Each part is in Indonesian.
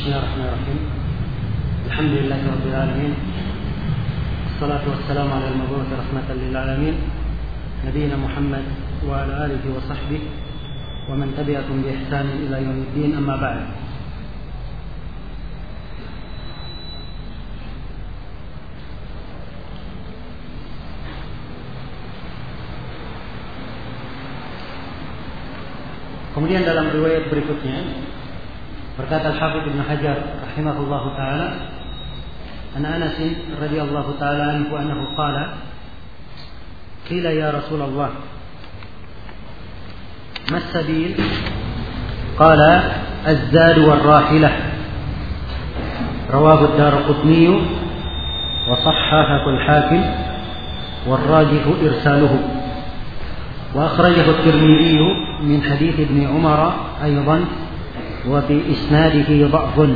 Bismillahirrahmanirrahim. Alhamdulillahi rabbil alamin. Wassalatu wassalamu ala al-mabu'uts rahmatan lil alamin. Nabiyyina Muhammad wa ala alihi wa sahbihi wa man tabi'ahum bi ihsan ila yaumiddin, amma ba'd. Kemudian dalam riwayat berikutnya berkata Al-Hafidz Ibnu Hajar rahimahullahu taala, an Anas radhiyallahu taala anhu annahu qala qila ya Rasulullah ma as-sabil qala az-zad war-rahilah rawahu ad-Daraqutni wa sahhahahu al-Hakim war-rajih irsaluhu wa akhrajahu at-Tirmidhi min hadits Ibn Umar aidan wa fi isnadihi dha'fun.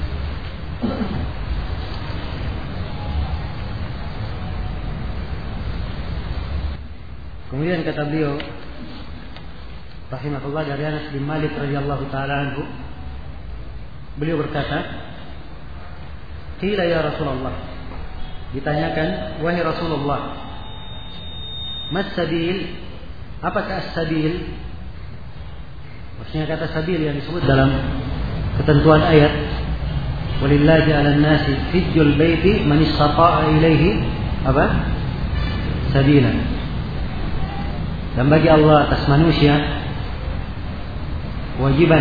Kemudian kata beliau rahimahullah dari Anas bin Malik radhiyallahu taala anhu, beliau berkata, qila ya Rasulullah, ditanyakan wahai Rasulullah, mas sabil, apakah as-sabil? Maksudnya kata sabil yang disebut dalam ketentuan ayat, walillahi 'alan nasi hijjul baiti man istata'a ilaihi apa? Sabila. Dan bagi Allah atas manusia wajiban,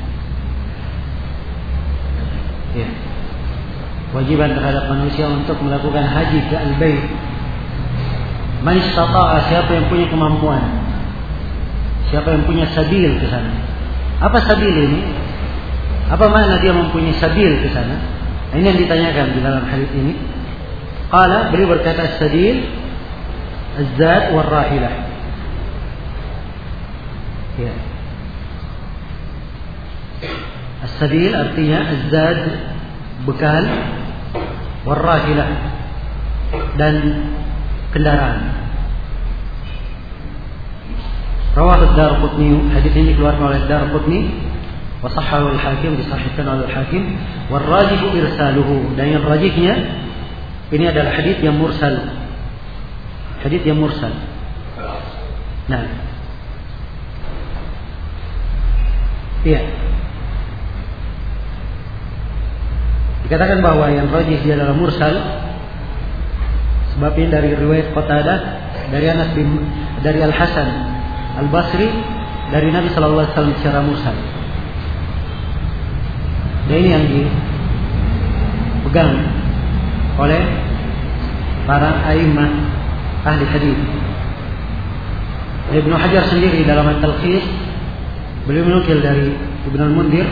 ya, wajiban terhadap manusia untuk melakukan haji ke al-bait. Man istata'a, siapa yang punya kemampuan, siapa yang punya sabil ke sana. Apa sabil ini? Apa makna dia mempunyai sabil ke sana? Ini yang ditanyakan di dalam hadis ini. Qala, beliau berkata sabil az-zad war-rahilah. Ya. As-sabil artinya az-zad bekal, war-rahilah dan kendaraan. Rawahu ad-Daraqutni, hadis ini dikeluarkan oleh ad-Daraqutni, wa sahhahu al-Hakim, disahihkan oleh al-Hakim, wal rajih irsaluhu, dan yang rajihnya ini adalah hadis yang mursal. Hadis yang mursal. Nah. Iya. Dikatakan bahwa yang rajih dia adalah mursal sebabnya dari riwayat Qatadah dari Anas bin dari Al-Hasan Al-Basri dari Nabi sallallahu alaihi wasallam secara mursal. Dan ini yang dipegang oleh para a'immah ahli hadis. Ibnu Hajar sendiri dalam At-Talkhis beliau menukil dari Ibnu Al-Mundhir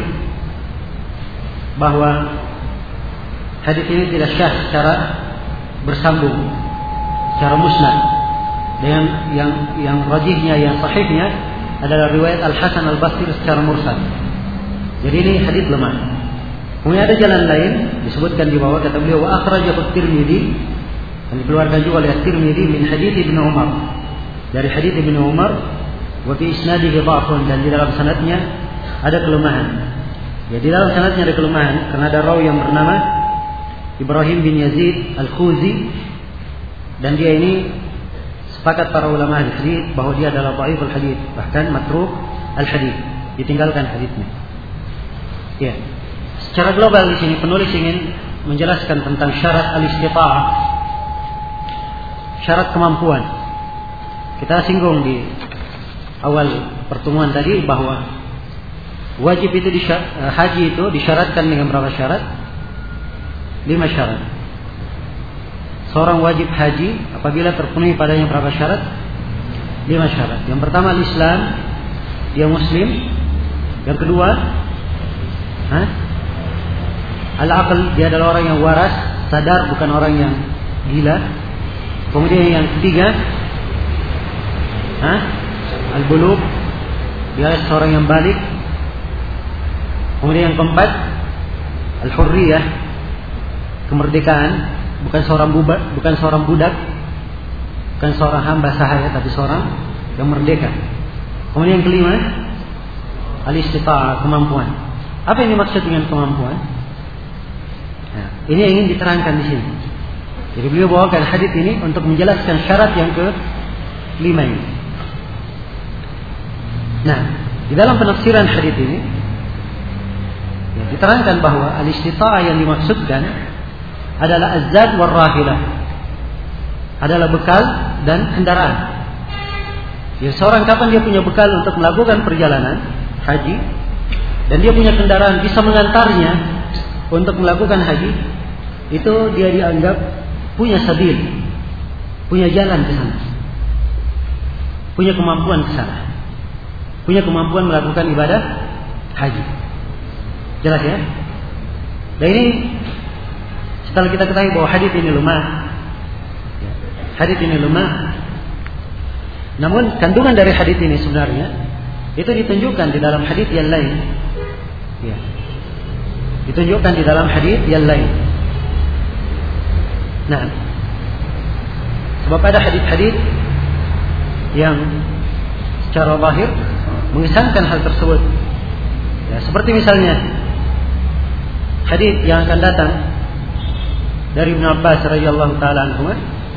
bahwa hadis ini tidak syah secara bersambung, secara musnad. Dan yang rajihnya, yang sahihnya adalah riwayat Al-Hasan Al-Basri secara mursal. Jadi ini hadis lemah. Kemudian ada jalan lain disebutkan di bawah, kata beliau wa akhrajahu at-Tirmidzi, dan dikeluarkan juga oleh at-Tirmidzi min hadits Ibnu Umar, dari hadits Ibnu Umar, wa fi isnadihi dha'fun, dan di dalam sanadnya ada kelemahan. Ya, di dalam sanadnya ada kelemahan karena ada rawi yang bernama Ibrahim bin Yazid Al-Khuzi, dan dia ini sepakat para ulama hadis bahwa dia adalah dhaiful hadis, bahkan matruk al-hadis, ditinggalkan hadisnya. Ya. Secara global di sini penulis ingin menjelaskan tentang syarat al-istita'ah, syarat kemampuan. Kita singgung di awal pertemuan tadi bahwa wajib itu haji itu disyaratkan dengan berapa syarat? 5 syarat. Seorang wajib haji apabila terpenuhi padanya berapa syarat? 5 syarat. Yang pertama al-Islam, dia muslim. Yang kedua, al-aql, dia adalah orang yang waras, sadar, bukan orang yang gila. Kemudian yang ketiga, al-bulugh, dia adalah seorang yang balik. Kemudian yang keempat, al-hurriyah, kemerdekaan. Bukan seorang budak, bukan seorang hamba sahaya, tapi seorang yang merdeka. Kemudian yang kelima, al-istita'ah, kemampuan. Apa yang dimaksud dengan kemampuan? Nah, ini yang ingin diterangkan di sini. Jadi beliau bawakan hadis ini untuk menjelaskan syarat yang ke-5 ini. Nah, di dalam penafsiran hadis ini ya, diterangkan bahwa al-istita'ah yang dimaksudkan adalah az-zad war rahilah, adalah bekal dan kendaraan. Ya, seorang kapan dia punya bekal untuk melakukan perjalanan haji dan dia punya kendaraan bisa mengantarnya untuk melakukan haji, itu dia dianggap punya sabil, punya jalan ke sana, punya kemampuan ke sana, punya kemampuan melakukan ibadah haji. Jelas ya? Dan ini setelah kita ketahui bahwa hadis ini lemah, hadis ini lemah. Namun kandungan dari hadis ini sebenarnya itu ditunjukkan di dalam hadis yang lain. Ya. Ditunjukkan di dalam hadis yang lain. Nah, sebab ada hadis-hadis yang secara zahir mengesankan hal tersebut. Ya, seperti misalnya hadis yang akan datang dari Ibnu Abbas radhiyallahu taala anhu.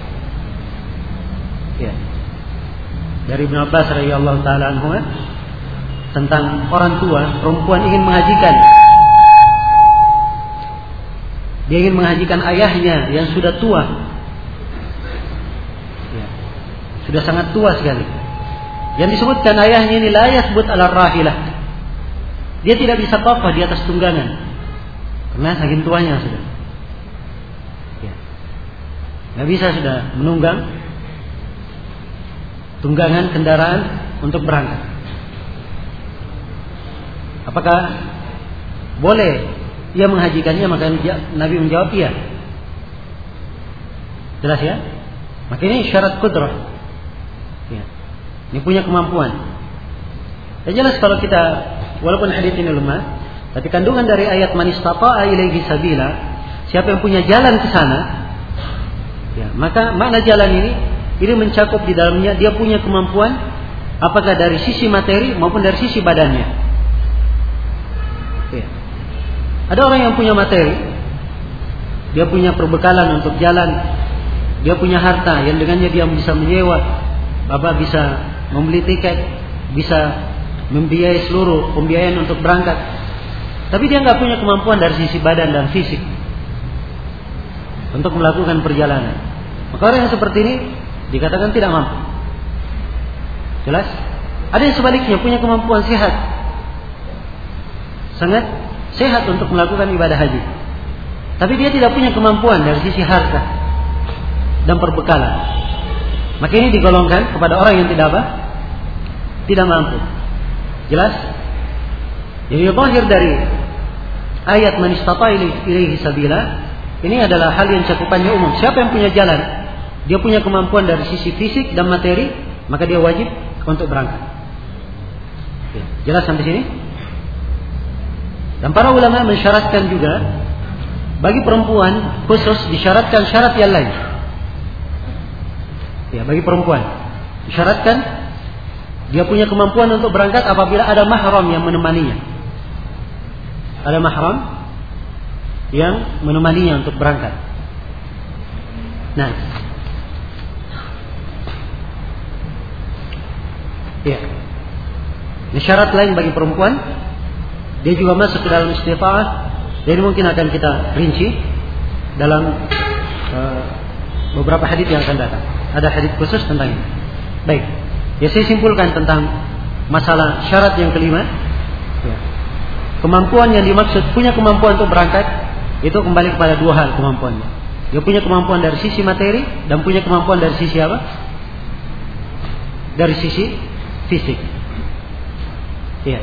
Ya. Dari Ibnu Abbas radhiyallahu taala anhu tentang orang tua perempuan ingin menghajikan. Dia ingin menghajikan ayahnya yang sudah tua. Ya. Sudah sangat tua sekali. Yang disebutkan ayahnya ini la yasbut ala rahilah. Dia tidak bisa kokoh di atas tunggangan. Karena saking tuanya sudah. Ya. Nggak bisa sudah menunggang tunggangan kendaraan untuk berangkat. Apakah boleh ia menghajikannya? Maka Nabi menjawab iya. Jelas ya? Maka ini syarat qudrah. Ya. Ini punya kemampuan. Dan jelas kalau kita, walaupun hadis ini lemah, tapi kandungan dari ayat man istata'a ilaihi sabila, siapa yang punya jalan ke sana, ya, maka makna jalan ini mencakup di dalamnya dia punya kemampuan apakah dari sisi materi maupun dari sisi badannya. Ya. Ada orang yang punya materi, dia punya perbekalan untuk jalan, dia punya harta yang dengannya dia bisa menyewa, bisa membeli tiket, bisa membiayai seluruh pembiayaan untuk berangkat. Tapi dia nggak punya kemampuan dari sisi badan dan fisik untuk melakukan perjalanan. Maka orang yang seperti ini dikatakan tidak mampu. Jelas? Ada yang sebaliknya punya kemampuan sehat, sangat sehat untuk melakukan ibadah haji. Tapi dia tidak punya kemampuan dari sisi harta dan perbekalan. Maka ini digolongkan kepada orang yang tidak mampu. Jelas? Jadi zahir dari ayat man istata'a ilaihi sabila ini adalah hal yang cakupannya umum. Siapa yang punya jalan, dia punya kemampuan dari sisi fisik dan materi, maka dia wajib untuk berangkat. Ya, jelas sampai sini? Dan para ulama mensyaratkan juga bagi perempuan khusus disyaratkan syarat yang lain. Ya, bagi perempuan disyaratkan dia punya kemampuan untuk berangkat apabila ada mahram yang menemaninya. Ada mahram yang menemaninya untuk berangkat. Nah, ya. Ini syarat lain bagi perempuan, dia juga masuk ke dalam istita'ah. Jadi mungkin akan kita rinci dalam beberapa hadis yang akan datang. Ada hadis khusus tentang ini. Baik. Ya, saya simpulkan tentang masalah syarat yang kelima. Ya. Kemampuan yang dimaksud punya kemampuan untuk berangkat itu kembali kepada dua hal kemampuannya. Dia punya kemampuan dari sisi materi dan punya kemampuan dari sisi apa? Dari sisi fisik. Ya.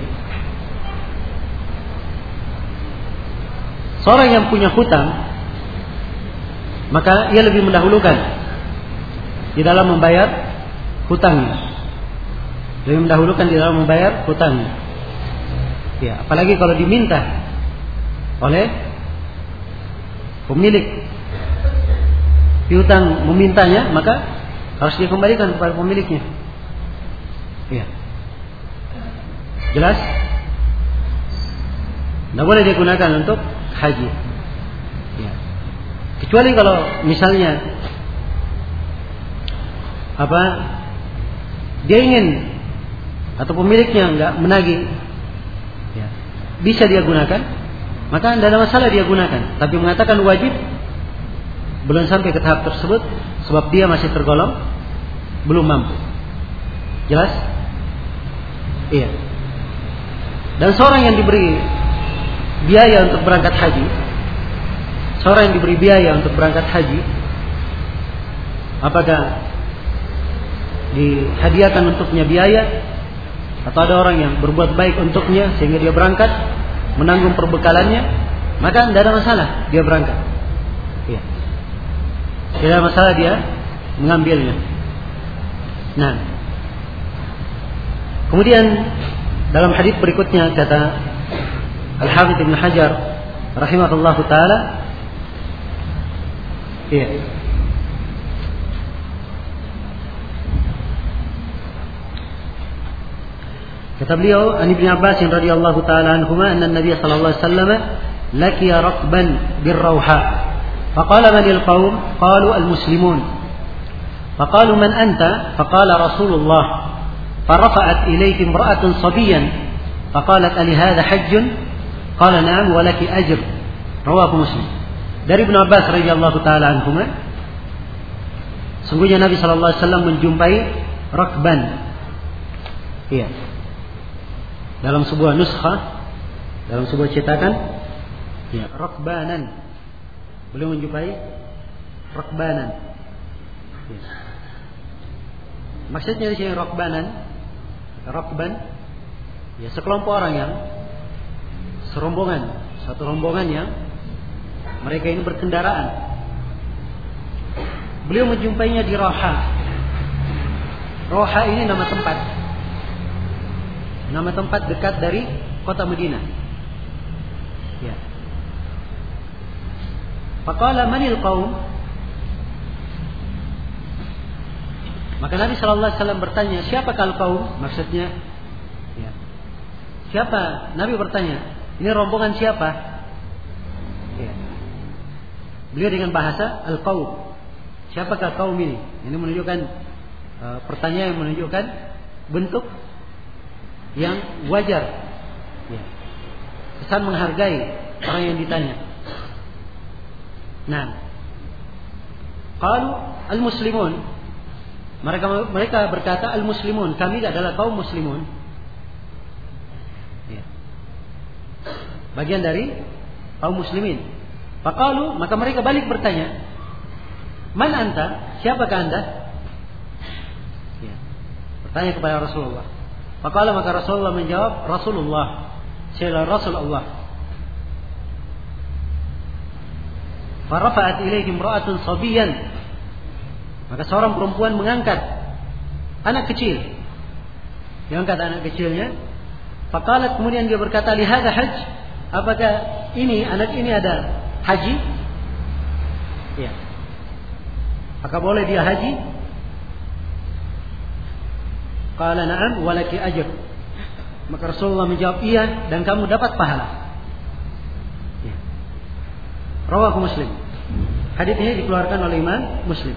Seorang yang punya hutang, maka ia lebih mendahulukan di dalam membayar hutangnya. Lebih mendahulukan di dalam membayar hutangnya. Ya, apalagi kalau diminta oleh pemilik piutang memintanya, maka harus dia kembalikan kepada pemiliknya. Ya. Jelas? Tidak boleh digunakan untuk haji. Ya. Kecuali kalau misalnya dia ingin atau pemiliknya enggak menagih, ya, bisa dia gunakan, maka tidak ada masalah dia gunakan. Tapi mengatakan wajib, belum sampai ke tahap tersebut, sebab dia masih tergolong belum mampu. Jelas? Iya. Dan seorang yang diberi biaya untuk berangkat haji, apakah dihadiahkan untuknya biaya, atau ada orang yang berbuat baik untuknya sehingga dia berangkat menanggung perbekalannya, maka tidak ada masalah dia berangkat. Iya. Tidak ada masalah dia mengambilnya. Nah, kemudian dalam hadis berikutnya kata Al-Hafidz Ibnu Hajar rahimahullahu taala, iya, kata beliau, an Ibnu Abbas radhiyallahu taala anhuma, anna Nabi sallallahu alaihi wasallam laqiya raqban bir-Rawha, faqala man al-qaum, qalu al-muslimun, faqalu man anta, faqala Rasulullah, farafa'at ilayhi imra'atun sabiyyan, faqalat ali hadha hajjun, qala na'am wa laki ajr, rawahu Muslim. Dari Ibnu Abbas radhiyallahu taala anhuma, sungguhnya Nabi sallallahu alaihi wasallam menjumpai raqban. Iya. Dalam sebuah nuskhah, dalam sebuah cetakan, ya, raqbanan. Beliau menjumpai raqbanan. Ya. Maksudnya di sini raqban, ya, sekelompok orang yang satu rombongan yang mereka ini berkendaraan. Beliau menjumpainya di Rawha. Rawha ini nama tempat dekat dari kota Madinah. Ya. Faqala manil qaum, maka Nabi sallallahu alaihi wasallam bertanya, siapakah al-qaum? Maksudnya, ya, siapa? Nabi bertanya, ini rombongan siapa? Ya. Beliau dengan bahasa al-qaum, siapakah kaum ini? Ini menunjukkan pertanyaan yang menunjukkan bentuk yang wajar, ya, kesan menghargai orang yang ditanya. Nah, qalu al-muslimun, mereka berkata al-muslimun, kami adalah kaum muslimun, ya, bagian dari kaum muslimin. Faqalu, maka mereka balik bertanya, man anta, siapakah anda? Ya, bertanya kepada Rasulullah. Faqala, maka Rasulullah menjawab, Rasulullah, saya adalah Rasul Allah. Farafa'at ilaihi imra'atun sabiyyan, maka seorang perempuan mengangkat anak kecil. Dia angkat anak kecilnya. Faqalat, kemudian dia berkata, li hadza hajj, apakah ini anak ini ada haji? Ya. Apakah boleh dia haji? Qala na'am wa laki ajr. Maka Rasulullah menjawab, iya, dan kamu dapat pahala. Ya. Rawahu Muslim. Hadis ini dikeluarkan oleh Imam Muslim.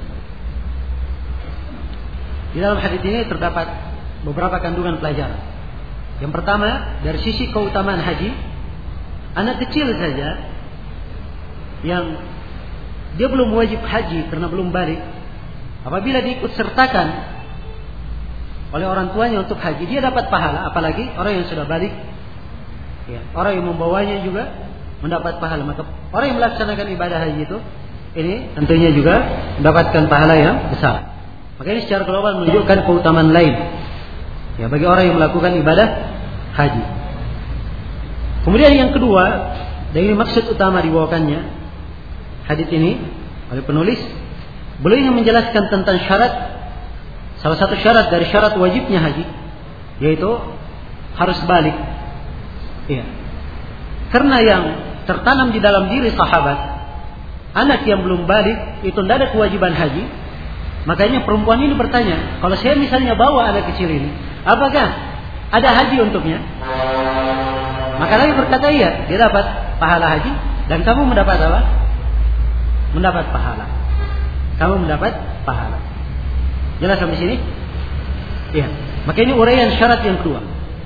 Di dalam hadis ini terdapat beberapa kandungan pelajaran. Yang pertama, dari sisi keutamaan haji, anak kecil saja yang dia belum wajib haji karena belum balik, apabila diikut sertakan oleh orang tuanya untuk haji, dia dapat pahala. Apalagi orang yang sudah balik, ya, orang yang membawanya juga mendapat pahala. Maka orang yang melaksanakan ibadah haji itu, ini tentunya juga mendapatkan pahala yang besar. Maka ini secara global menunjukkan keutamaan lain, ya, bagi orang yang melakukan ibadah haji. Kemudian yang kedua, dan ini maksud utama dibawakannya hadis ini oleh penulis, beliau ingin menjelaskan tentang syarat, salah satu syarat dari syarat wajibnya haji, yaitu harus balik. Iya. Karena yang tertanam di dalam diri sahabat, anak yang belum balik itu tidak ada kewajiban haji. Makanya perempuan ini bertanya, kalau saya misalnya bawa anak kecil ini, apakah ada haji untuknya? Maka Nabi berkata iya, dia dapat pahala haji dan kamu mendapat apa? Mendapat pahala. Kamu mendapat pahala. Jelas sampai sini? Iya. Maka ini uraian syarat yang kedua.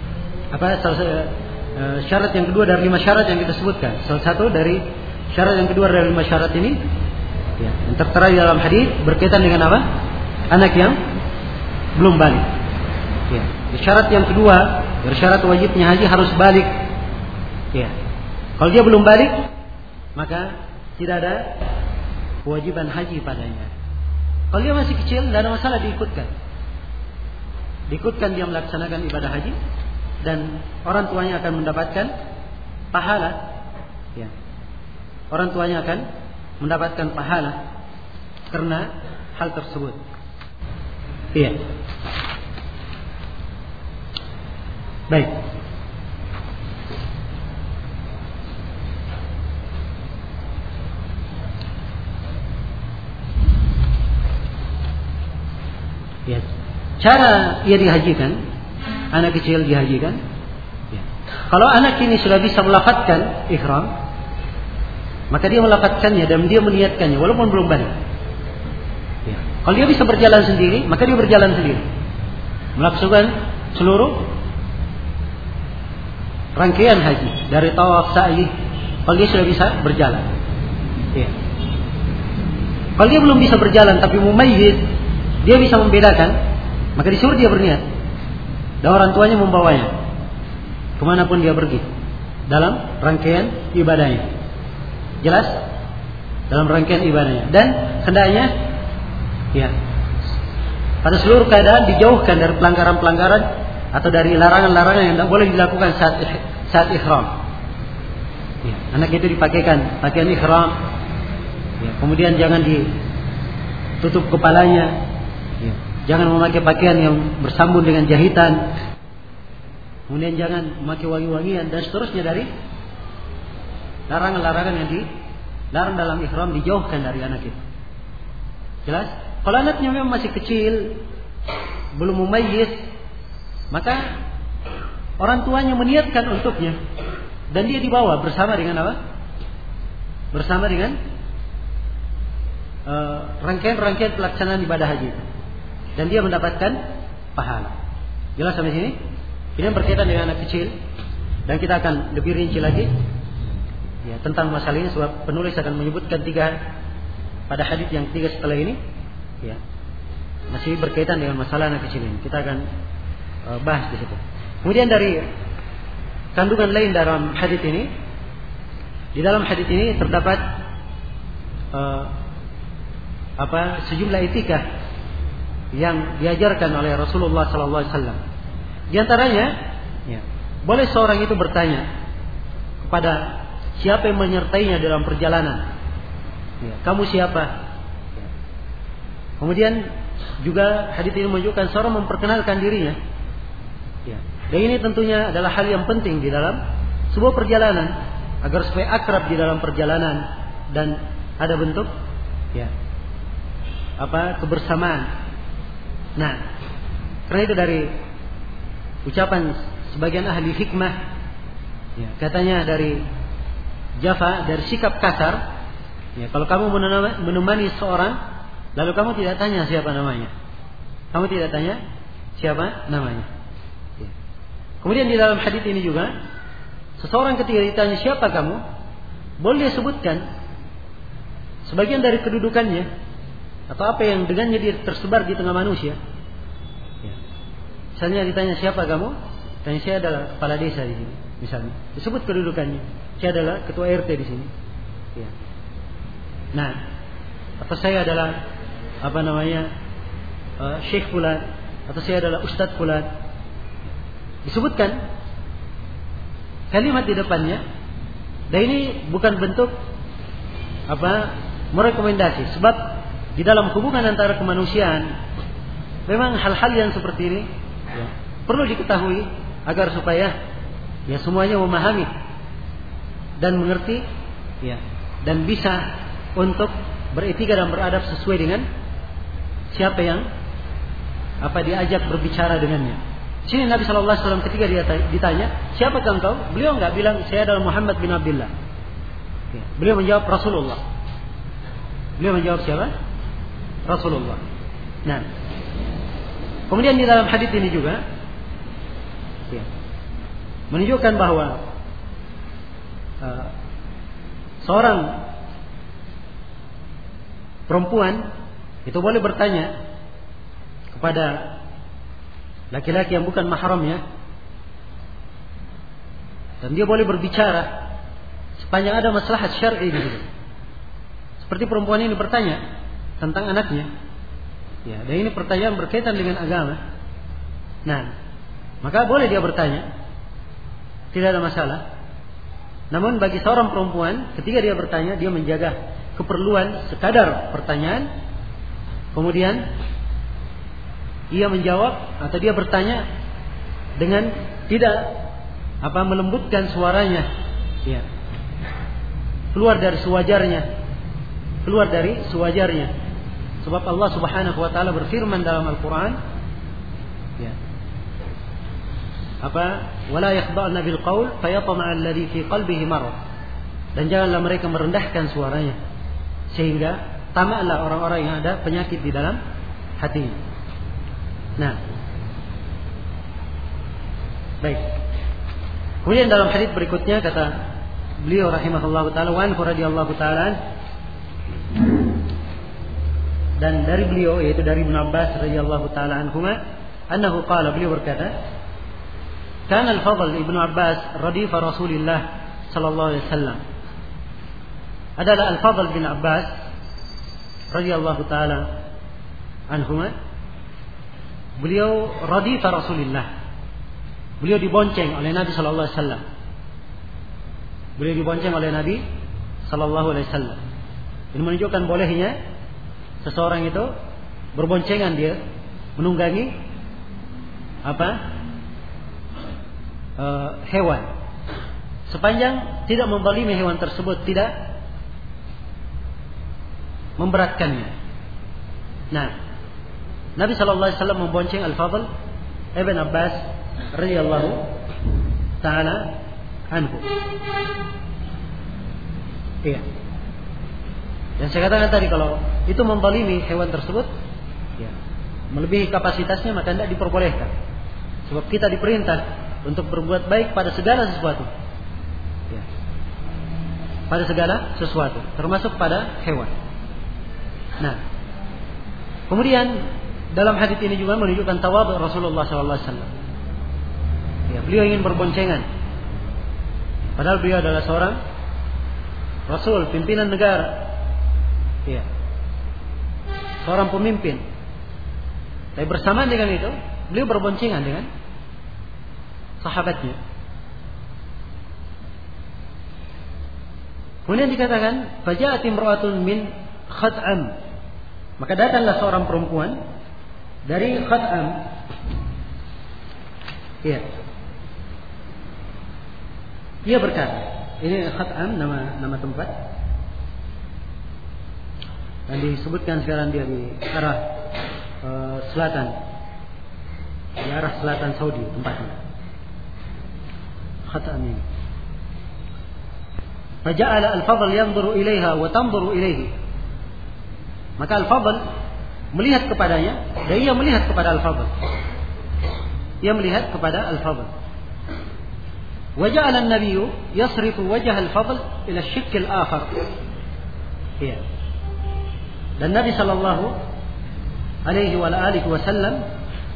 Syarat yang kedua dari 5 syarat yang kita sebutkan. Salah satu dari syarat yang kedua dari 5 syarat ini, ya, yang tertera di dalam hadis berkaitan dengan apa? Anak yang belum balik. Ya. Syarat yang kedua dari syarat wajibnya haji harus balik. Ya. Kalau dia belum balik, maka tidak ada kewajiban haji padanya. Kalau dia masih kecil, tidak ada masalah diikutkan. Diikutkan dia melaksanakan ibadah haji dan orang tuanya akan mendapatkan pahala. Ya. Orang tuanya akan mendapatkan pahala karena hal tersebut. Iya. Baik. Ya. Cara ia dihajikan, anak kecil dihajikan. Ya. Kalau anak ini sudah bisa melafadzkan ihram, maka dia melafadzkannya dan dia meniatkannya walaupun belum balik. Ya. Kalau dia bisa berjalan sendiri, maka dia berjalan sendiri, melaksanakan seluruh rangkaian haji dari tawaf, sa'i. Kalau dia sudah bisa berjalan. Ya. Kalau dia belum bisa berjalan tapi mumayyiz, dia bisa membedakan, maka disuruh dia berniat dan orang tuanya membawanya kemanapun dia pergi dalam rangkaian ibadahnya. Jelas? Dalam rangkaian ibadahnya. Dan hendaknya ya, pada seluruh keadaan dijauhkan dari pelanggaran-pelanggaran atau dari larangan-larangan yang tidak boleh dilakukan saat ihram. Ya, anak itu dipakaikan pakaian ihram. Ya, kemudian jangan ditutup kepalanya. Ya, jangan memakai pakaian yang bersambung dengan jahitan. Kemudian jangan memakai wangi-wangian dan seterusnya dari larangan-larangan yang dilarang dalam ihram dijauhkan dari anak itu. Jelas? Kalau anaknya memang masih kecil, belum mumayyiz, maka orang tuanya meniatkan untuknya dan dia dibawa bersama dengan apa? Bersama dengan rangkaian-rangkaian pelaksanaan ibadah haji dan dia mendapatkan pahala. Jelas sampai sini? Ini berkaitan dengan anak kecil dan kita akan lebih rinci lagi ya, tentang masalah ini sebab penulis akan menyebutkan 3 pada hadis yang 3 setelah ini ya, masih berkaitan dengan masalah anak kecil ini. Kita akan bahas di situ. Kemudian dari kandungan lain dalam hadis ini, di dalam hadis ini terdapat sejumlah etika yang diajarkan oleh Rasulullah SAW. Di antaranya, ya, boleh seorang itu bertanya kepada siapa yang menyertainya dalam perjalanan. Ya, kamu siapa? Ya. Kemudian juga hadis ini menunjukkan seorang memperkenalkan dirinya. Ya. Dan ini tentunya adalah hal yang penting di dalam sebuah perjalanan agar supaya akrab di dalam perjalanan dan ada bentuk ya, kebersamaan. Nah, karena itu dari ucapan sebagian ahli hikmah ya, katanya dari Jafa, dari sikap kasar ya, kalau kamu menemani seorang lalu kamu tidak tanya siapa namanya, kamu tidak tanya siapa namanya ya. Kemudian di dalam hadis ini juga seseorang ketika ditanya siapa kamu, boleh dia sebutkan sebagian dari kedudukannya atau apa yang dengannya dia tersebar di tengah manusia ya. Misalnya ditanya siapa kamu, tanya saya adalah kepala desa di sini, misalnya disebut kedudukannya, saya adalah ketua RT di sini ya. Nah, atau saya adalah Syekh fulan, atau saya adalah Ustadz fulan, disebutkan kalimat di depannya. Dan ini bukan bentuk merekomendasi, sebab di dalam hubungan antara kemanusiaan memang hal-hal yang seperti ini ya, perlu diketahui agar supaya ya semuanya memahami dan mengerti ya, dan bisa untuk beretika dan beradab sesuai dengan siapa yang diajak berbicara dengannya. Sini Nabi sallallahu alaihi wasallam ketika dia ditanya, "Siapakah engkau?" Beliau enggak bilang, "Saya adalah Muhammad bin Abdullah." Beliau menjawab, "Rasulullah." Beliau menjawab siapa? Rasulullah. Nah, kemudian di dalam hadis ini juga menunjukkan bahwa seorang perempuan itu boleh bertanya kepada laki-laki yang bukan mahramnya, dan dia boleh berbicara sepanjang ada maslahat syar'i di situ. Seperti perempuan ini bertanya tentang anaknya, dan ini pertanyaan berkaitan dengan agama. Nah, maka boleh dia bertanya, tidak ada masalah. Namun bagi seorang perempuan, ketika dia bertanya, dia menjaga keperluan sekadar pertanyaan, kemudian ia menjawab atau dia bertanya dengan tidak melembutkan suaranya, keluar dari sewajarnya. Sebab Allah Subhanahu wa taala berfirman dalam Al-Qur'an, wala yakhda'na bil qaul fayatma'a alladhi fi qalbihi marad. Dan janganlah mereka merendahkan suaranya sehingga tamaklah orang-orang yang ada penyakit di dalam hatinya. Nah, baik. Kemudian dalam hadis berikutnya kata beliau rahimahullahu taala, wa anhu radhiyallahu taala, dan dari beliau yaitu dari Ibnu Abbas radhiyallahu taala anhuma, annahu qala, beliau berkata, kana al-Fadl Ibnu Abbas radifa Rasulillah sallallahu alaihi wasallam. Adalah Al-Fadl bin Abbas radhiyallahu taala anhuma, beliau radifa Rasulillah. Beliau dibonceng oleh Nabi sallallahu alaihi wasallam. Beliau dibonceng oleh Nabi sallallahu alaihi wasallam. Ini menunjukkan bolehnya seseorang itu berboncengan, dia menunggangi hewan, sepanjang tidak menzalimi hewan tersebut, tidak memberatkannya. Nah, Nabi sallallahu alaihi wasallam membonceng Al-Fadl Ibn Abbas radhiyallahu taala anhu. Iya. Dan saya katakan tadi, kalau itu menzalimi hewan tersebut, melebihi kapasitasnya, maka tidak diperbolehkan. Sebab kita diperintah untuk berbuat baik pada segala sesuatu. Pada segala sesuatu, termasuk pada hewan. Nah, kemudian dalam hadis ini juga menunjukkan tawadhu Rasulullah sallallahu alaihi wasallam. Beliau ingin berboncengan, padahal beliau adalah seorang Rasul, pimpinan negara, seorang pemimpin. Tapi bersamaan dengan itu, beliau berboncengan dengan sahabatnya. Kemudian dikatakan, faja'at imra'atun min Khat'am, maka datanglah seorang perempuan dari Khat'am. Dia berkata, ini Khat'am nama tempat, dan disebutkan sekarang dia di arah selatan, di arah selatan Saudi tempatnya. Khat'am ini. Faja'ala Al-Fadl yanzuru ilaiha wa tanzuru ilaihi. Maka Al-Fadl melihat kepadanya dan ia melihat kepada Al-Fadl. Ia melihat kepada Al-Fadl. Wa ja'ala an-nabiyyu yasrifu wajha Al-Fadl ila ash-shikk al-akhar. Dan Nabi sallallahu alaihi wa alihi wasallam,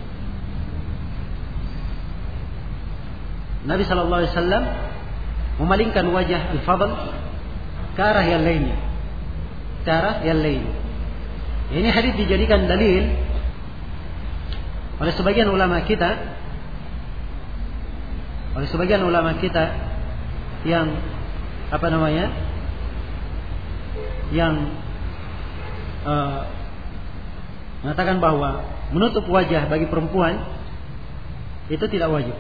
Nabi sallallahu alaihi wasallam memalingkan wajah Al-Fadl ke arah yang lainnya, ke arah yang lain. Ini hadis dijadikan dalil oleh sebagian ulama kita, yang yang mengatakan bahwa menutup wajah bagi perempuan itu tidak wajib.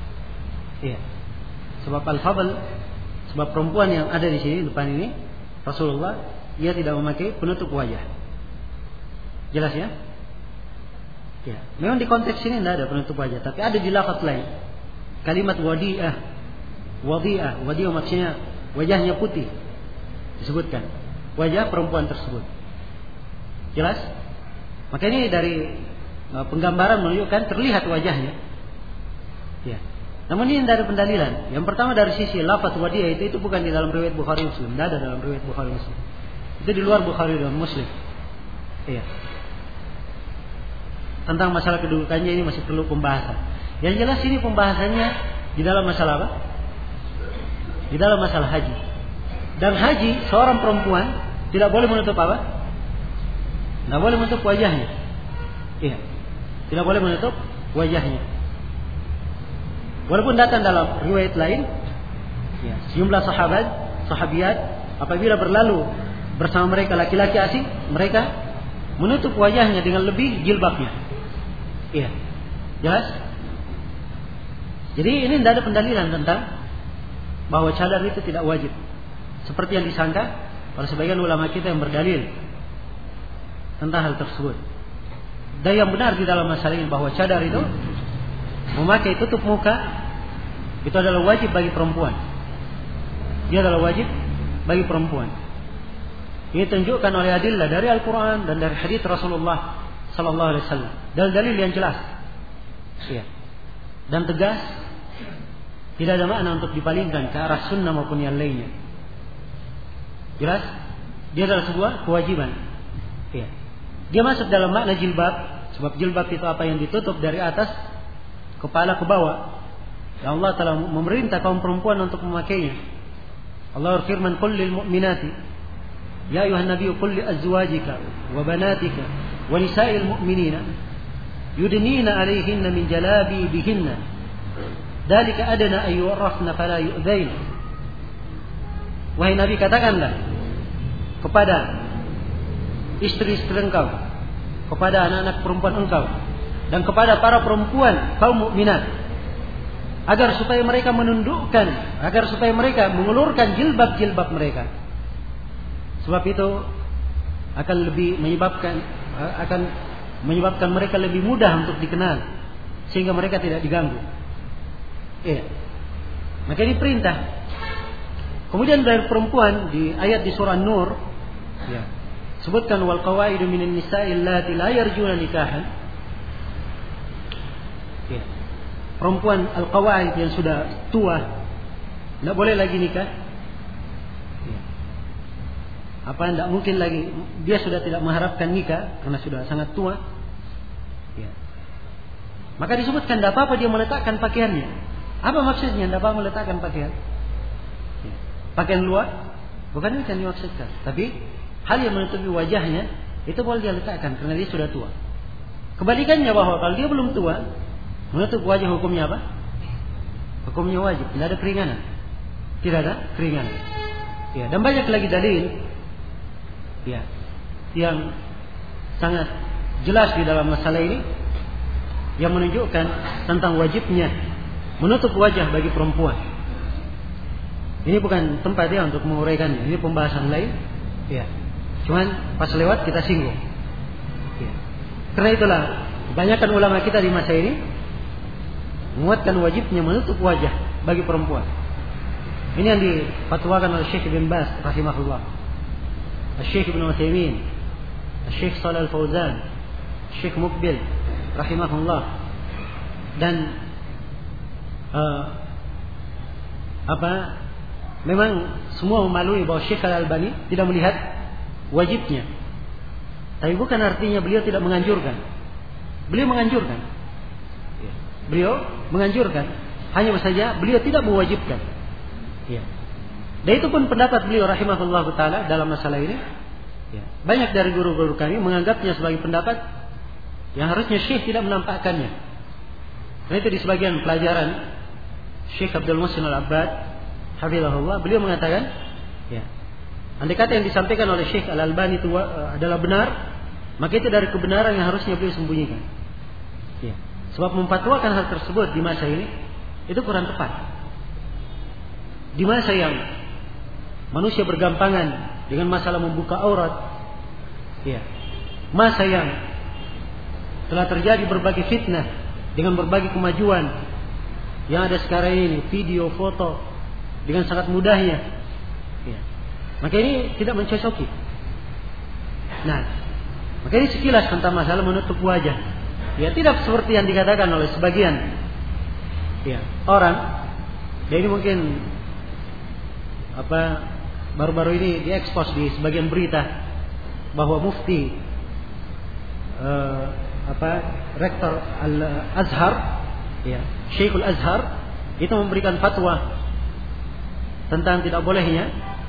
Sebab Al-Fadl, sebab perempuan yang ada di sini depan ini, Rasulullah, ia tidak memakai penutup wajah. Jelas ya? Ya, memang di konteks ini tidak ada penutup wajah, tapi ada di lafaz lain. Kalimat wadi'ah maksudnya wajahnya putih. Disebutkan wajah perempuan tersebut. Jelas? Maka ini dari penggambaran menunjukkan terlihat wajahnya. Ya. Namun ini tidak ada pendalilan. Yang pertama dari sisi lafaz wadi'ah itu bukan di dalam riwayat Bukhari Muslim, tidak ada dalam riwayat Bukhari Muslim. Itu di luar Bukhari dan Muslim. Iya. Tentang masalah kedudukannya ini masih perlu pembahasan. Yang jelas ini pembahasannya di dalam masalah apa? Di dalam masalah haji. Dan haji seorang perempuan tidak boleh menutup apa? Tidak boleh menutup wajahnya. Iya. Tidak boleh menutup wajahnya. Walaupun datang dalam riwayat lain, ya, sejumlah sahabiat apabila berlalu bersama mereka laki-laki asing, mereka menutup wajahnya dengan lebih jilbabnya. Iya, jelas. Jadi ini tidak ada pendalilan tentang bahwa cadar itu tidak wajib, seperti yang disangka oleh sebagian ulama kita yang berdalil tentang hal tersebut. Dan yang benar di dalam masalah ini bahwa cadar itu memakai tutup muka itu adalah wajib bagi perempuan. Dia adalah wajib bagi perempuan. Ini tunjukkan oleh adillah dari Al-Quran dan dari hadits Rasulullah Sallallahu Alaihi Wasallam. Dalil yang jelas, ya, dan tegas. Tidak ada makna untuk dipalingkan ke arah sunnah maupun yang lainnya. Jelas, dia adalah sebuah kewajiban. Ya. Dia masuk dalam makna jilbab, sebab jilbab itu apa yang ditutup dari atas kepala ke bawah. Ya Allah telah memerintah kaum perempuan untuk memakainya. Allah berfirman, "Qul lil mu'minati ya ayuhan nabiyyu qul li azwajika wa banatika wa nisa'il mu'minina yudnina 'alayhinna min jalabibihinna dzalika adna ay yu'rafna fala yu'dzain." Wahai Nabi, katakanlah kepada istri-istri engkau, kepada anak-anak perempuan engkau, dan kepada para perempuan kaum mukminat, agar supaya mereka menundukkan, agar supaya mereka mengulurkan jilbab-jilbab mereka. Sebab itu akan menyebabkan mereka lebih mudah untuk dikenal, sehingga mereka tidak diganggu. Iya. Maka ini perintah. Kemudian dari perempuan di ayat di surah Nur, ya, sebutkan wal qawaidu minan nisa'i allati la yarjuna nikahan. Ya. Perempuan al-qawaid yang sudah tua tidak boleh lagi nikah. Ya. Apa tidak mungkin lagi, dia sudah tidak mengharapkan nikah karena sudah sangat tua. Ya. Maka disebutkan tidak apa-apa dia meletakkan pakaiannya. Apa maksudnya tidak apa meletakkan pakaian? Ya. Pakaian luar bukan itu yang dimaksudkan, tapi hal yang menutupi wajahnya itu boleh dia letakkan karena dia sudah tua. Kebalikannya bahwa kalau dia belum tua, menutup wajah hukumnya apa? Hukumnya wajib, tidak ada keringanan. Tidak ada keringanan. Ya, dan banyak lagi dalil, ya, yang sangat jelas di dalam masalah ini yang menunjukkan tentang wajibnya menutup wajah bagi perempuan. Ini bukan tempat dia untuk menguraikannya. Ini pembahasan lain. Ya. Cuman pas lewat kita singgung. Ya. Karena itulah kebanyakan ulama kita di masa ini menguatkan wajibnya menutup wajah bagi perempuan. Ini yang difatwakan oleh Syekh Ibn Baz rahimahullah, Syekh Ibn Utsaimin, Syekh Shalal Fauzan, Syekh Mukbil rahimahullah, dan memang semua memalui bahwa Syekh Al-Albani tidak melihat wajibnya. Tapi bukan artinya beliau tidak menganjurkan. Beliau menganjurkan. Beliau menganjurkan. Hanya saja beliau tidak mewajibkan. Ya. Dan itu pun pendapat beliau rahimahullah ta'ala dalam masalah ini. Ya. Banyak dari guru-guru kami menganggapnya sebagai pendapat yang harusnya Syekh tidak menampakkannya. Dan itu di sebagian pelajaran Syekh Abdul Muhsin Al-Abbad hafizahullah, beliau mengatakan, ya, andai kata yang disampaikan oleh Syekh Al-Albani itu adalah benar, maka itu dari kebenaran yang harusnya beliau sembunyikan. Ya. Sebab memfatwakan hal tersebut di masa ini itu kurang tepat. Di masa yang manusia bergampangan dengan masalah membuka aurat, ya, masa yang telah terjadi berbagai fitnah dengan berbagai kemajuan yang ada sekarang ini, video, foto dengan sangat mudahnya. Ya. Maka ini tidak mencocoki. Nah, maka ini sekilas tentang masalah menutup wajah. Ya, tidak seperti yang dikatakan oleh sebagian orang. Dan ini mungkin baru-baru ini diekspos di sebagian berita bahwa mufti rektor Al-Azhar, Syekhul Azhar itu memberikan fatwa tentang tidak bolehnya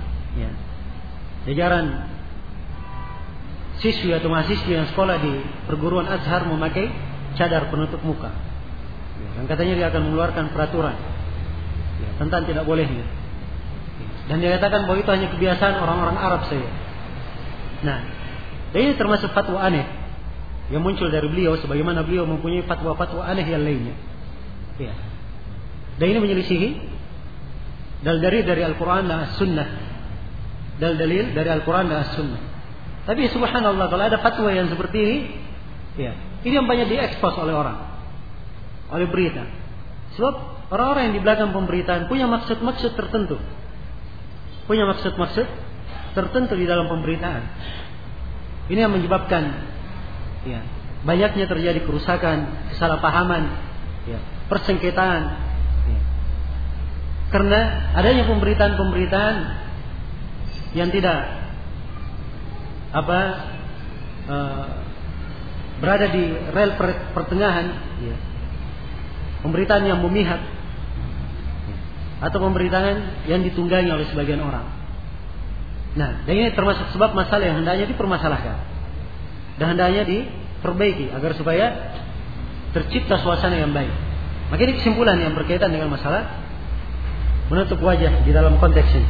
jajaran siswi atau mahasiswi yang sekolah di perguruan Azhar memakai cadar penutup muka. Dan katanya dia akan mengeluarkan peraturan tentang tidak bolehnya. Dan dia katakan bahwa itu hanya kebiasaan orang-orang Arab saja. Nah, ini termasuk fatwa aneh yang muncul dari beliau, sebagaimana beliau mempunyai fatwa-fatwa aneh yang lainnya. Ya. Dan ini menyelisihi dalil dari Al-Quran dan As-Sunnah. Dalil dari Al-Quran dan As-Sunnah. Tapi subhanallah, kalau ada fatwa yang seperti ini, ini yang banyak diekspos oleh orang, oleh berita. Sebab orang-orang yang di belakang pemberitaan punya maksud-maksud tertentu. Punya maksud-maksud tertentu di dalam pemberitaan. Ini yang menyebabkan banyaknya terjadi kerusakan, kesalahpahaman, persengketaan. Karena adanya pemberitaan-pemberitaan yang tidak berada di rel pertengahan, pemberitaan yang memihak, atau pemberitaan yang ditunggangi oleh sebagian orang. Nah, dan ini termasuk sebab masalah yang hendaknya dipermasalahkan dan hendaknya diperbaiki agar supaya tercipta suasana yang baik. Maka ini kesimpulan yang berkaitan dengan masalah menutup wajah di dalam konteks ini.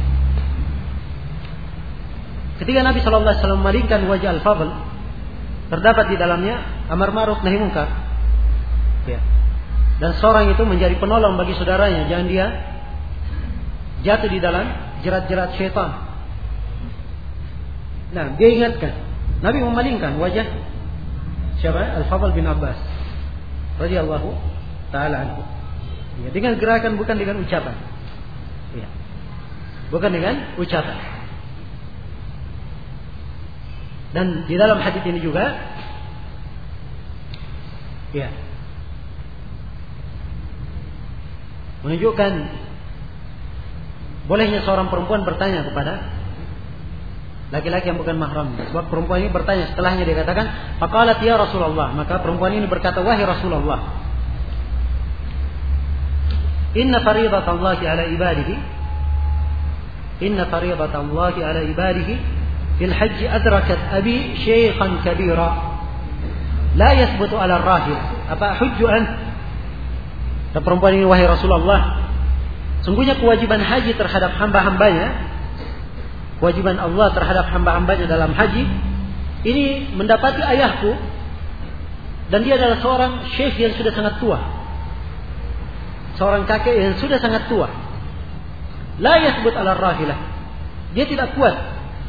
Ketika Nabi SAW memalingkan wajah Al-Fadl, terdapat di dalamnya amar ma'ruf nahi munkar. Dan seorang itu menjadi penolong bagi saudaranya, jangan dia jatuh di dalam jerat-jerat syaitan. Nah, dia ingatkan, Nabi memalingkan wajah siapa? Al-Fadl bin Abbas radhiyallahu taala anhu. Dengan gerakan, bukan dengan ucapan. Bukan dengan ucapan. Dan di dalam hadis ini juga menunjukkan bolehnya seorang perempuan bertanya kepada laki-laki yang bukan mahram. Sebab perempuan ini bertanya, setelahnya dia katakan, faqalat ya Rasulullah. Maka perempuan ini berkata, wahai Rasulullah, inna faridatallahi ala ibadihi fil haji adrakat abi syekhan kabira la yathbutu ala rahil apa hujju an. Dan perempuan ini, wahai Rasulullah, sungguhnya kewajiban haji terhadap hamba-hambanya, kewajiban Allah terhadap hamba-hambanya dalam haji ini mendapati ayahku, dan dia adalah seorang syekh yang sudah sangat tua, seorang kakek yang sudah sangat tua. La yathbut ala rahilah, dia tidak kuat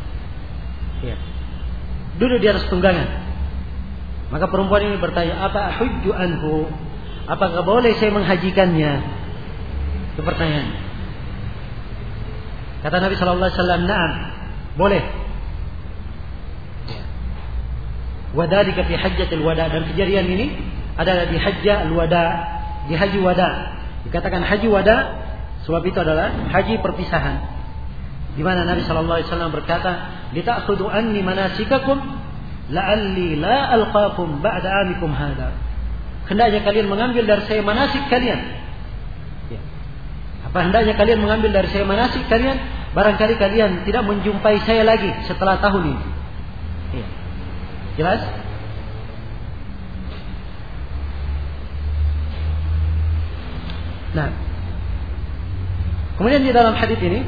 duduk di atas tunggangan. Maka perempuan ini bertanya, apa hujju anhu, apakah boleh saya menghajikannya? Itu pertanyaan. Kata Nabi sallallahu alaihi wasallam, "Na'am, boleh." Wadalika fi hajjatil wada, dan kejadian ini adalah di hajjah al-wada, di haji wada. Dikatakan haji wada sebab itu adalah haji perpisahan, di mana Nabi sallallahu alaihi wasallam berkata, "Lita'khudhu anni manasikakum la'alli la alqakum ba'da amikum hadha." Hendaknya kalian mengambil dari saya manasik kalian. Apa hendaknya kalian mengambil dari saya manasik kalian? Barangkali kalian tidak menjumpai saya lagi setelah tahun ini. Jelas? Nah, kemudian di dalam hadis ini,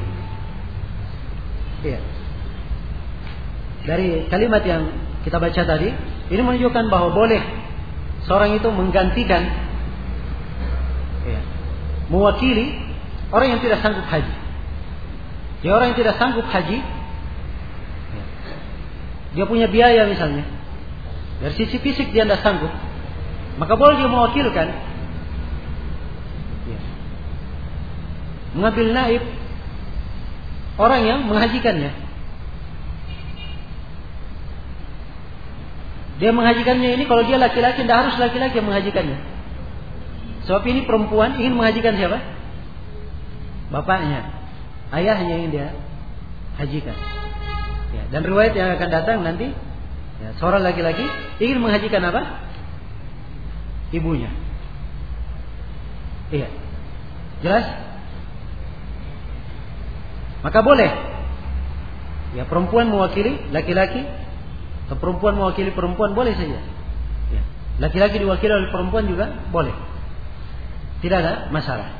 dari kalimat yang kita baca tadi, ini menunjukkan bahwa boleh seorang itu menggantikan, mewakili orang yang tidak sanggup haji. Dia orang yang tidak sanggup haji, dia punya biaya misalnya, dari sisi fisik dia tidak sanggup, maka boleh dia mewakilkan, ya, mengambil naib orang yang menghajikannya. Dia menghajikannya ini, kalau dia laki-laki, tidak harus laki-laki yang menghajikannya. Sebab ini perempuan ingin menghajikan siapa? Bapaknya, ayahnya yang dia hajikan. Ya, dan riwayat yang akan datang nanti, ya, seorang laki-laki ingin menghajikan apa? Ibunya. Iya, jelas? Maka boleh, ya, perempuan mewakili laki-laki, atau perempuan mewakili perempuan, boleh saja. Ya. Laki-laki diwakili oleh perempuan juga boleh, tidak ada masalah.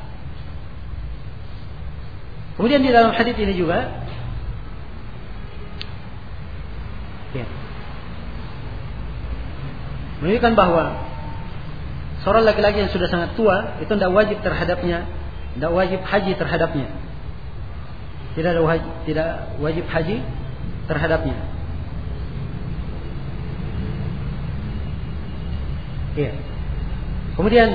Kemudian di dalam hadits ini juga, ya, menunjukkan bahwa seorang laki-laki yang sudah sangat tua itu tidak wajib terhadapnya, tidak wajib haji terhadapnya, tidak wajib haji terhadapnya. Ya. Kemudian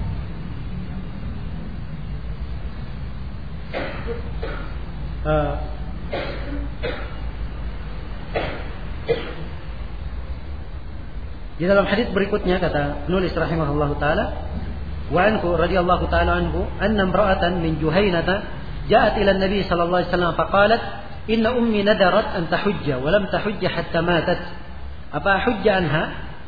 di dalam hadits berikutnya kata penulis rahimahullahu taala, wa anhu radhiyallahu taala anhu anna imra'atan min Juhaynata ja'at ila an-nabi sallallahu alaihi wasallam faqalat inna ummi nadarat an tahujja wa lam tahujja hatta matat apa hujja anha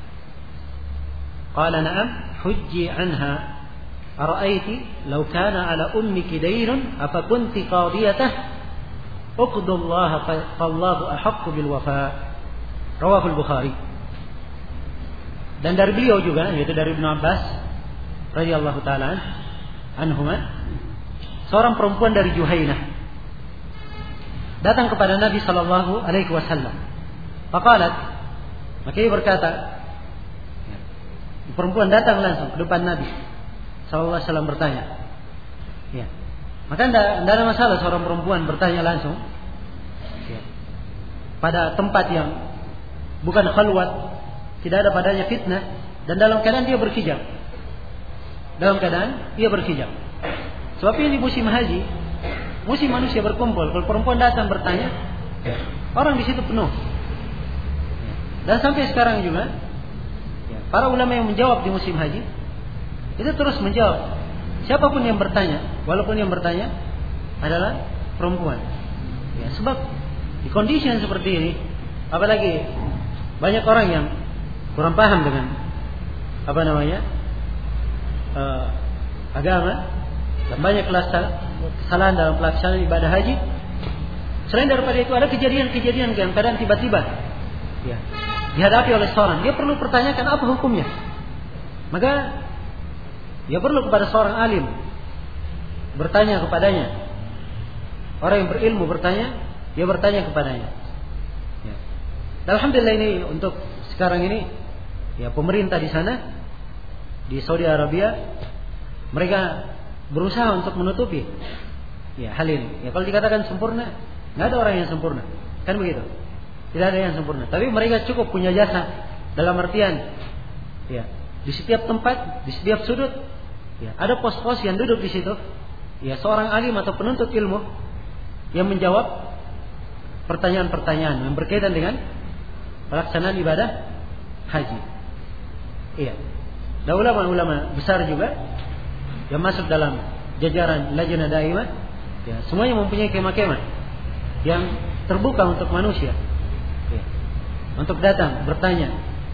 qala na'am hujji anha ara'aiti law kana ala ummiki daynun afa kunti qadiyatah uqdullaha fallahu ahaqqu bil wafa. Rawahu al-Bukhari. Dan dari beliau juga, yaitu dari Ibnu Abbas radhiyallahu taala anhuma, seorang perempuan dari Juhaynah datang kepada Nabi sallallahu alaihi wasallam. Faqalat, maka ia berkata, perempuan datang langsung ke depan Nabi sallallahu alaihi wasallam bertanya. Ya. Maka tidak ada masalah seorang perempuan bertanya langsung, ya, pada tempat yang bukan khalwat, tidak ada padanya fitnah, dan dalam keadaan dia berhijab. Dalam keadaan dia berhijab. Sebab ini musim haji, musim manusia berkumpul. Kalau perempuan datang bertanya, orang di situ penuh. Dan sampai sekarang juga, para ulama yang menjawab di musim haji itu terus menjawab. Siapapun yang bertanya, walaupun yang bertanya adalah perempuan. Ya, sebab di kondisi yang seperti ini, apalagi banyak orang yang kurang paham dengan agama, dan banyak kesalahan dalam pelaksanaan ibadah haji. Selain daripada itu ada kejadian-kejadian yang kadang tiba-tiba, ya, dihadapi oleh seorang, dia perlu pertanyakan apa hukumnya. Maka dia perlu kepada seorang alim, bertanya kepadanya. Orang yang berilmu bertanya, dia bertanya kepadanya. Ya. Alhamdulillah ini untuk sekarang ini, ya, pemerintah di sana di Saudi Arabia, mereka berusaha untuk menutupi, ya, hal ini. Ya, kalau dikatakan sempurna, nggak ada orang yang sempurna, kan begitu? Tidak ada yang sempurna. Tapi mereka cukup punya jasa dalam artian, ya, di setiap tempat, di setiap sudut, ya, ada pos-pos yang duduk di situ, ya, seorang alim atau penuntut ilmu yang menjawab pertanyaan-pertanyaan yang berkaitan dengan pelaksanaan ibadah haji. Iya. Dan ulama-ulama besar juga yang masuk dalam jajaran Lajnah Daimah, ya, semuanya mempunyai kemah-kemah yang terbuka untuk manusia, ya, untuk datang bertanya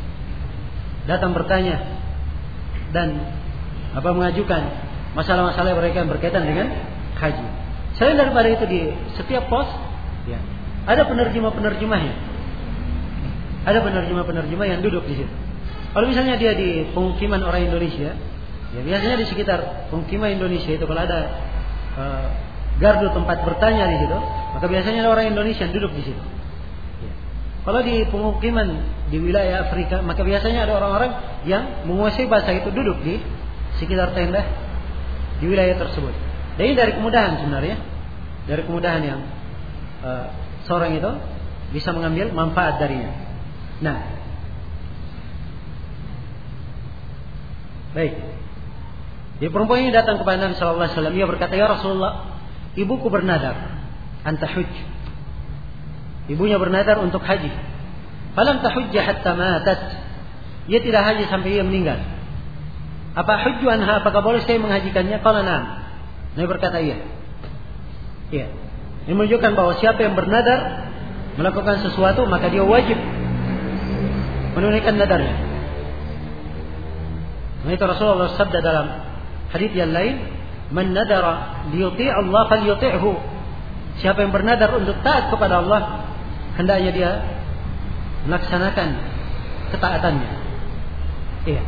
dan mengajukan masalah-masalah mereka yang berkaitan dengan haji. Selain daripada itu, di setiap pos, ya, ada penerjemah-penerjemahnya. Ada penerjemah-penerjemah yang duduk di situ. Kalau misalnya dia di pemukiman orang Indonesia, ya, biasanya di sekitar pemukiman Indonesia itu kalau ada gardu tempat bertanya di situ, maka biasanya ada orang Indonesia yang duduk di situ. Ya. Kalau di pemukiman di wilayah Afrika, maka biasanya ada orang-orang yang menguasai bahasa itu duduk di sekitar tenda di wilayah tersebut. Dan ini dari kemudahan sebenarnya, dari kemudahan yang seorang itu bisa mengambil manfaat darinya. Nah, Baik. Jadi perempuan ini datang kepada Nabi sallallahu alaihi wasallam, ia berkata, "Ya Rasulullah, ibuku bernadar anta hujj." Ibunya bernadar untuk haji. Falam tahujja hatta matat. Ia tidak haji sampai ia meninggal. Apa hujju anha, apakah boleh saya menghajikannya? Qala na'am. Nabi berkata iya. Iya. Ini menunjukkan bahwa siapa yang bernadar melakukan sesuatu maka dia wajib menunaikan nadarnya. Nah, itu Rasulullah sabda dalam hadits yang lain, "Man nadara liyuti' Allah falyuti'hu." Siapa yang bernadar untuk taat kepada Allah, hendaknya dia melaksanakan ketaatannya. Iya.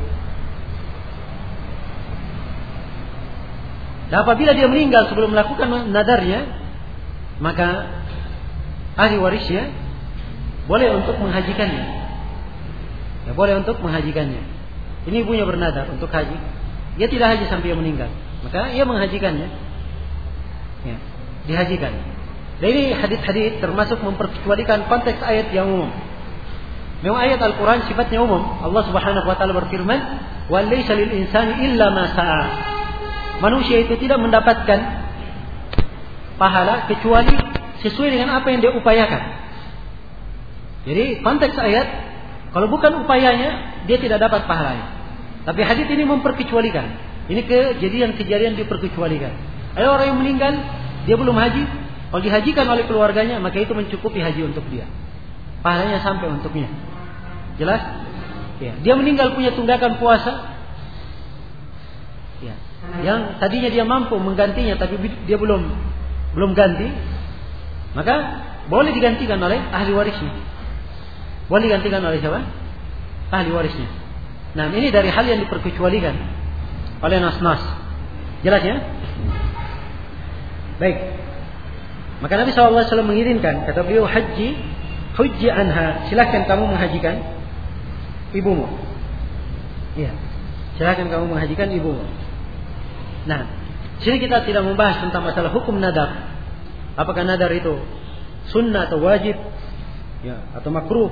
Dan apabila dia meninggal sebelum melakukan nadarnya, maka ahli warisnya boleh untuk menghajikannya. Ya, boleh untuk menghajikannya. Ini ibunya bernadar untuk haji. Dia tidak haji sampai dia meninggal, maka ia menghajikannya. Ya, dihajikan. Dan ini hadis-hadis termasuk memperkecualikan konteks ayat yang umum. Memang ayat Al-Quran sifatnya umum. Allah Subhanahu Wa Taala berfirman, "Wa laysa lil insani illa ma sa'a." Manusia itu tidak mendapatkan pahala kecuali sesuai dengan apa yang dia upayakan. Jadi konteks ayat, kalau bukan upayanya, dia tidak dapat pahalanya. Tapi hadis ini memperkecualikan. Ini kejadian diperkecualikan. Ada orang yang meninggal, dia belum haji. Kalau dihajikan oleh keluarganya, maka itu mencukupi haji untuk dia. Pahalanya sampai untuknya. Jelas? Ya. Dia meninggal punya tunggakan puasa. Ya. Yang tadinya dia mampu menggantinya, tapi dia belum ganti, maka boleh digantikan oleh ahli warisnya. Boleh digantikan oleh siapa? Ahli warisnya. Nah, ini dari hal yang diperkecualikan oleh nas-nas. Jelas ya? Baik. Maka Nabi SAW mengizinkan, kata beliau, hujji anha, silakan kamu menghajikan ibumu. Iya. Silakan kamu menghajikan ibumu. Nah, sini kita tidak membahas tentang masalah hukum nadar. Apakah nadar itu sunnah atau wajib, ya, atau makruh?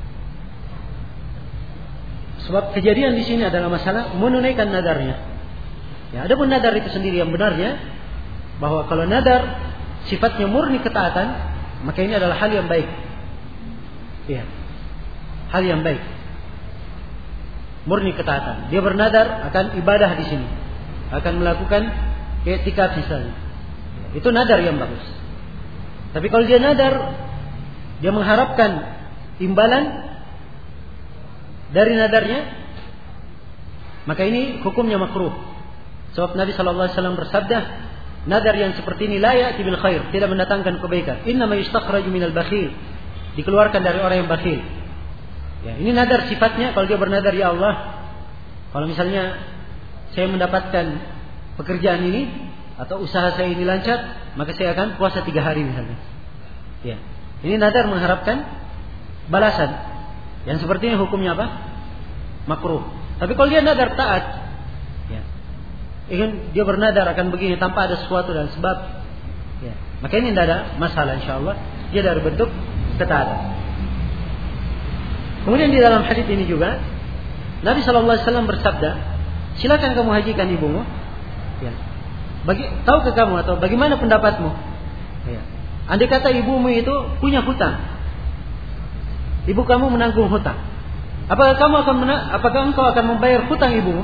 Sebab kejadian di sini adalah masalah menunaikan nadarnya. Ya, ada pun nadar itu sendiri yang benarnya, bahwa kalau nadar sifatnya murni ketaatan, maka ini adalah hal yang baik. Ya, hal yang baik. Murni ketaatan. Dia bernadar akan ibadah di sini, akan melakukan i'tikaf misalnya. Itu nadar yang bagus. Tapi kalau dia nadar, dia mengharapkan imbalan dari nadarnya, maka ini hukumnya makruh. Sebab Nabi SAW bersabda, nadar yang seperti ini la ya'ti bil khair, tidak mendatangkan kebaikan. Innama yustakhraju minal bakhil, dikeluarkan dari orang yang bakhil. Ya, ini nadar sifatnya, kalau dia bernadar, ya Allah, kalau misalnya saya mendapatkan pekerjaan ini atau usaha saya ini lancar, maka saya akan puasa 3 hari misalnya. Ya, ini nadar mengharapkan balasan. Yang seperti ini hukumnya apa? Makruh. Tapi kalau dia nadar taat, ya, ingin dia bernadar akan begini tanpa ada sesuatu dan sebab, ya, maka ini tidak ada masalah, insyaallah. Dia dari bentuk ketaatan. Kemudian di dalam hadis ini juga Nabi SAW bersabda, silakan kamu hajikan ibumu. Ya. Tahukah kamu atau bagaimana pendapatmu? Ya. Andai kata ibumu itu punya hutang, ibu kamu menanggung hutang, apakah engkau akan membayar hutang ibumu?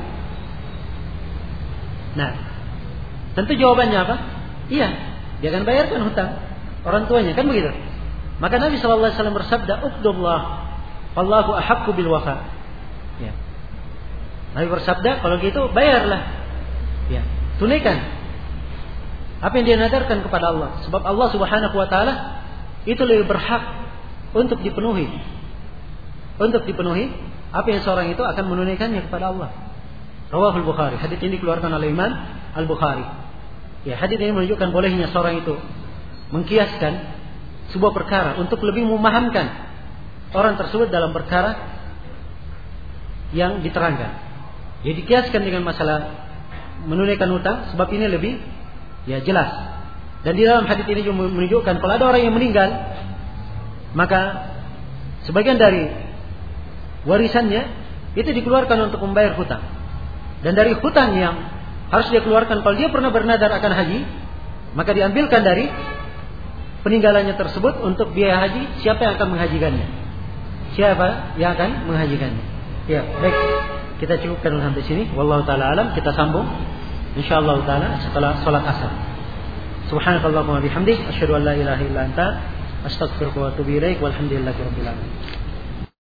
Nah, tentu jawabannya apa? Iya, dia akan bayarkan hutang orang tuanya, kan begitu? Maka Nabi SAW bersabda, "Uqdullah, wallahu ahaqqu bil wafa." Ya. Nabi bersabda, kalau gitu bayarlah. Ya, tunaikan apa yang dia nadarkan kepada Allah, sebab Allah Subhanahu wa taala itu lebih berhak untuk dipenuhi apa yang seorang itu akan menunaikannya kepada Allah. Rawahul Bukhari. Hadis ini dikeluarkan oleh Imam Al-Bukhari. Ya, hadis ini menunjukkan bolehnya seorang itu mengkiaskan sebuah perkara untuk lebih memahamkan orang tersebut dalam perkara yang diterangkan. Ya, dikiaskan dengan masalah menunaikan hutang, sebab ini lebih jelas. Dan di dalam hadis ini juga menunjukkan kalau ada orang yang meninggal, maka sebagian dari warisannya itu dikeluarkan untuk membayar hutang. Dan dari hutang yang harus dia keluarkan kalau dia pernah bernadar akan haji, maka diambilkan dari peninggalannya tersebut untuk biaya haji. Siapa yang akan menghajikannya? Siapa yang akan menghajikannya? Ya, baik. Kita cukupkan sampai sini. Wallahu taala alam. Kita sambung insyaallah taala setelah salat asar. Subhanakallahumma wa bihamdik asyhadu an la ilaha illa anta astaghfiruka wa atubu ilaik. Walhamdulillahirabbil alamin.